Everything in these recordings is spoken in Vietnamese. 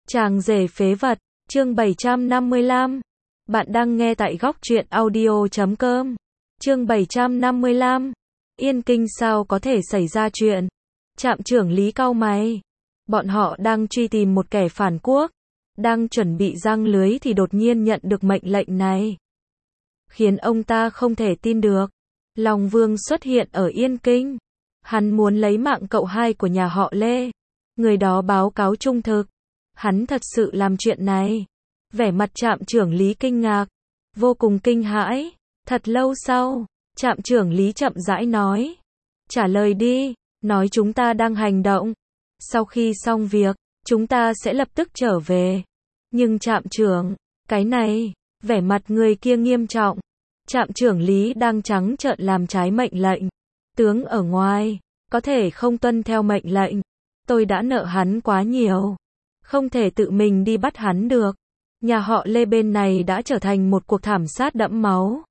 Chàng rể phế vật, chương 755. Bạn đang nghe tại góc truyện audio.com. Chương 755. Yên Kinh sao có thể xảy ra chuyện? Trạm trưởng Lý cau mày. Bọn họ đang truy tìm một kẻ phản quốc, đang chuẩn bị giăng lưới thì đột nhiên nhận được mệnh lệnh này. Khiến ông ta không thể tin được. Long Vương xuất hiện ở Yên Kinh. Hắn muốn lấy mạng cậu hai của nhà họ Lê. Người đó báo cáo trung thực. Hắn thật sự làm chuyện này. Vẻ mặt trạm trưởng Lý kinh ngạc, vô cùng kinh hãi. Thật lâu sau, trạm trưởng Lý chậm rãi nói. Trả lời đi, nói chúng ta đang hành động. Sau khi xong việc, chúng ta sẽ lập tức trở về. Nhưng trạm trưởng, cái này, vẻ mặt người kia nghiêm trọng. Trạm trưởng Lý đang trắng trợn làm trái mệnh lệnh. Tướng ở ngoài, có thể không tuân theo mệnh lệnh. Tôi đã nợ hắn quá nhiều. Không thể tự mình đi bắt hắn được. Nhà họ Lê bên này đã trở thành một cuộc thảm sát đẫm máu.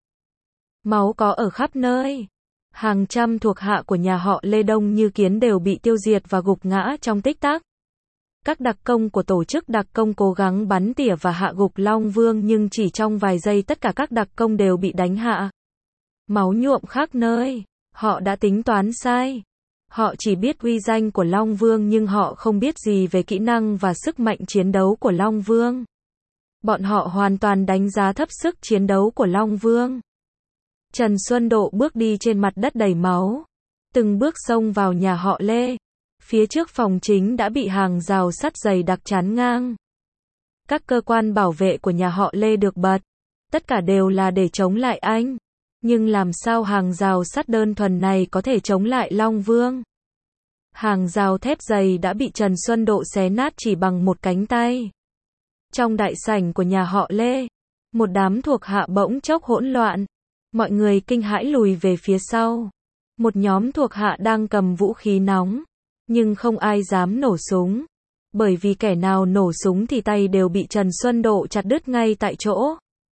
Máu có ở khắp nơi. Hàng trăm thuộc hạ của nhà họ Lê đông như kiến đều bị tiêu diệt và gục ngã trong tích tắc. Các đặc công của tổ chức đặc công cố gắng bắn tỉa và hạ gục Long Vương nhưng chỉ trong vài giây tất cả các đặc công đều bị đánh hạ. Máu nhuộm khắp nơi. Họ đã tính toán sai. Họ chỉ biết uy danh của Long Vương nhưng họ không biết gì về kỹ năng và sức mạnh chiến đấu của Long Vương. Bọn họ hoàn toàn đánh giá thấp sức chiến đấu của Long Vương. Trần Xuân Độ bước đi trên mặt đất đầy máu. Từng bước xông vào nhà họ Lê. Phía trước phòng chính đã bị hàng rào sắt dày đặc chắn ngang. Các cơ quan bảo vệ của nhà họ Lê được bật. Tất cả đều là để chống lại anh. Nhưng làm sao hàng rào sắt đơn thuần này có thể chống lại Long Vương? Hàng rào thép dày đã bị Trần Xuân Độ xé nát chỉ bằng một cánh tay. Trong đại sảnh của nhà họ Lê, một đám thuộc hạ bỗng chốc hỗn loạn. Mọi người kinh hãi lùi về phía sau. Một nhóm thuộc hạ đang cầm vũ khí nóng, nhưng không ai dám nổ súng. Bởi vì kẻ nào nổ súng thì tay đều bị Trần Xuân Độ chặt đứt ngay tại chỗ.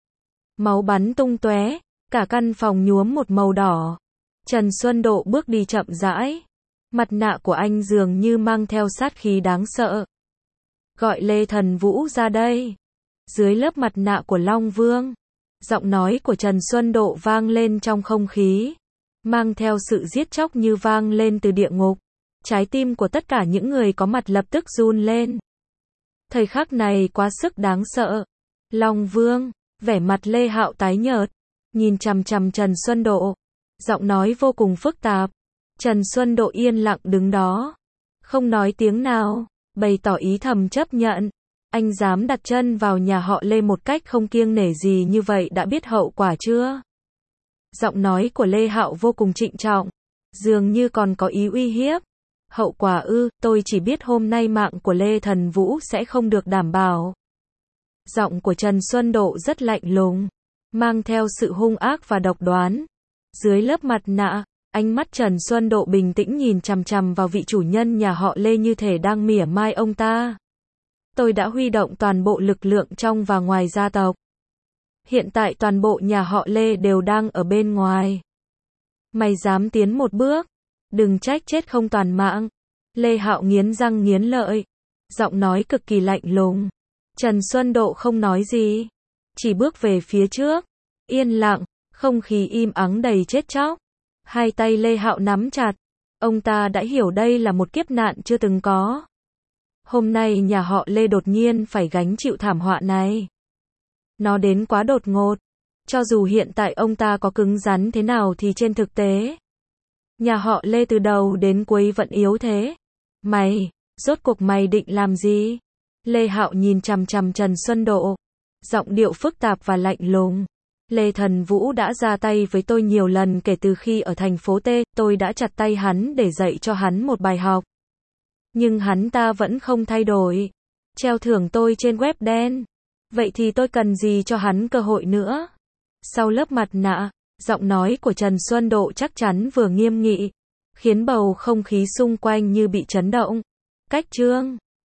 Máu bắn tung tóe, cả căn phòng nhuốm một màu đỏ. Trần Xuân Độ bước đi chậm rãi. Mặt nạ của anh dường như mang theo sát khí đáng sợ. Gọi Lê Thần Vũ ra đây. Dưới lớp mặt nạ của Long Vương, giọng nói của Trần Xuân Độ vang lên trong không khí, mang theo sự giết chóc như vang lên từ địa ngục. Trái tim của tất cả những người có mặt lập tức run lên. Thời khắc này quá sức đáng sợ. Long Vương, vẻ mặt Lê Hạo tái nhợt, nhìn chằm chằm Trần Xuân Độ. Giọng nói vô cùng phức tạp. Trần Xuân Độ yên lặng đứng đó, không nói tiếng nào, bày tỏ ý thầm chấp nhận. Anh dám đặt chân vào nhà họ Lê một cách không kiêng nể gì như vậy đã biết hậu quả chưa? Giọng nói của Lê Hạo vô cùng trịnh trọng, dường như còn có ý uy hiếp. Hậu quả ư? Tôi chỉ biết hôm nay mạng của Lê Thần Vũ sẽ không được đảm bảo. Giọng của Trần Xuân Độ rất lạnh lùng, mang theo sự hung ác và độc đoán. Dưới lớp mặt nạ, ánh mắt Trần Xuân Độ bình tĩnh nhìn chằm chằm vào vị chủ nhân nhà họ Lê như thể đang mỉa mai ông ta. Tôi đã huy động toàn bộ lực lượng trong và ngoài gia tộc. Hiện tại toàn bộ nhà họ Lê đều đang ở bên ngoài. Mày dám tiến một bước, đừng trách chết không toàn mạng. Lê Hạo nghiến răng nghiến lợi, giọng nói cực kỳ lạnh lùng. Trần Xuân Độ không nói gì, chỉ bước về phía trước. Yên lặng, không khí im ắng đầy chết chóc. Hai tay Lê Hạo nắm chặt. Ông ta đã hiểu đây là một kiếp nạn chưa từng có. Hôm nay nhà họ Lê đột nhiên phải gánh chịu thảm họa này. Nó đến quá đột ngột. Cho dù hiện tại ông ta có cứng rắn thế nào thì trên thực tế, nhà họ Lê từ đầu đến cuối vẫn yếu thế. Rốt cuộc mày định làm gì? Lê Hạo nhìn chằm chằm Trần Xuân Độ, giọng điệu phức tạp và lạnh lùng. Lê Thần Vũ đã ra tay với tôi nhiều lần kể từ khi ở thành phố T, tôi đã chặt tay hắn để dạy cho hắn một bài học. Nhưng hắn ta vẫn không thay đổi. Treo thưởng tôi trên web đen. Vậy thì tôi cần gì cho hắn cơ hội nữa? Sau lớp mặt nạ, giọng nói của Trần Xuân Độ chắc chắn vừa nghiêm nghị, khiến bầu không khí xung quanh như bị chấn động. Cách chương